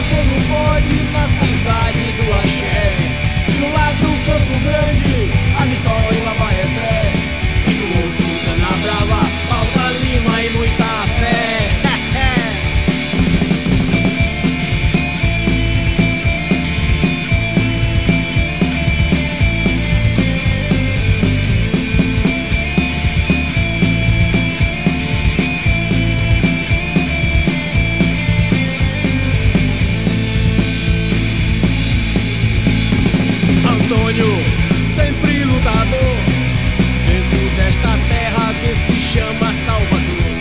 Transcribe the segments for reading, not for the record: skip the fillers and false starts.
como pode na cidade do axé. No lado do Campo Grande, a Vitória e o Abaeté. E do outro, Cana Brava, Pauta Lima e muita fé. Antônio, sempre lutador, dentro desta terra que se chama Salvador.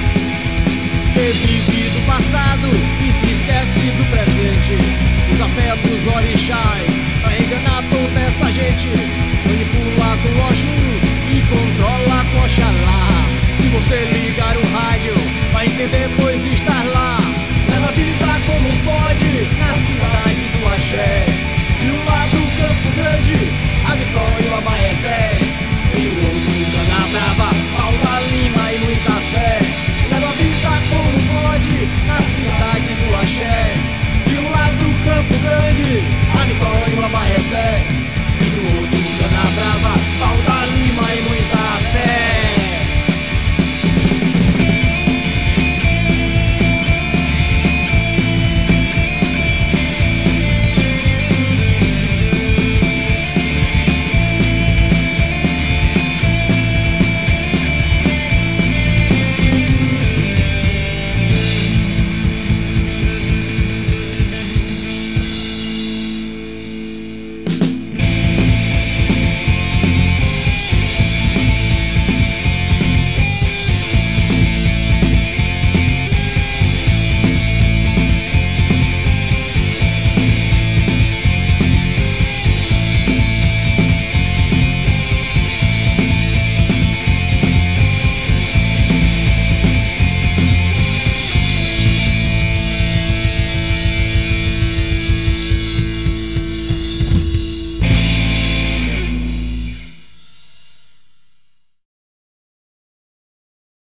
Revive do passado e se esquece do presente. Os afetos orixás pra enganar toda essa gente. Manipula com Oxum e controla com Oxalá. Se você ligar o rádio, vai entender, pois estar lá. Leva a vida como pode.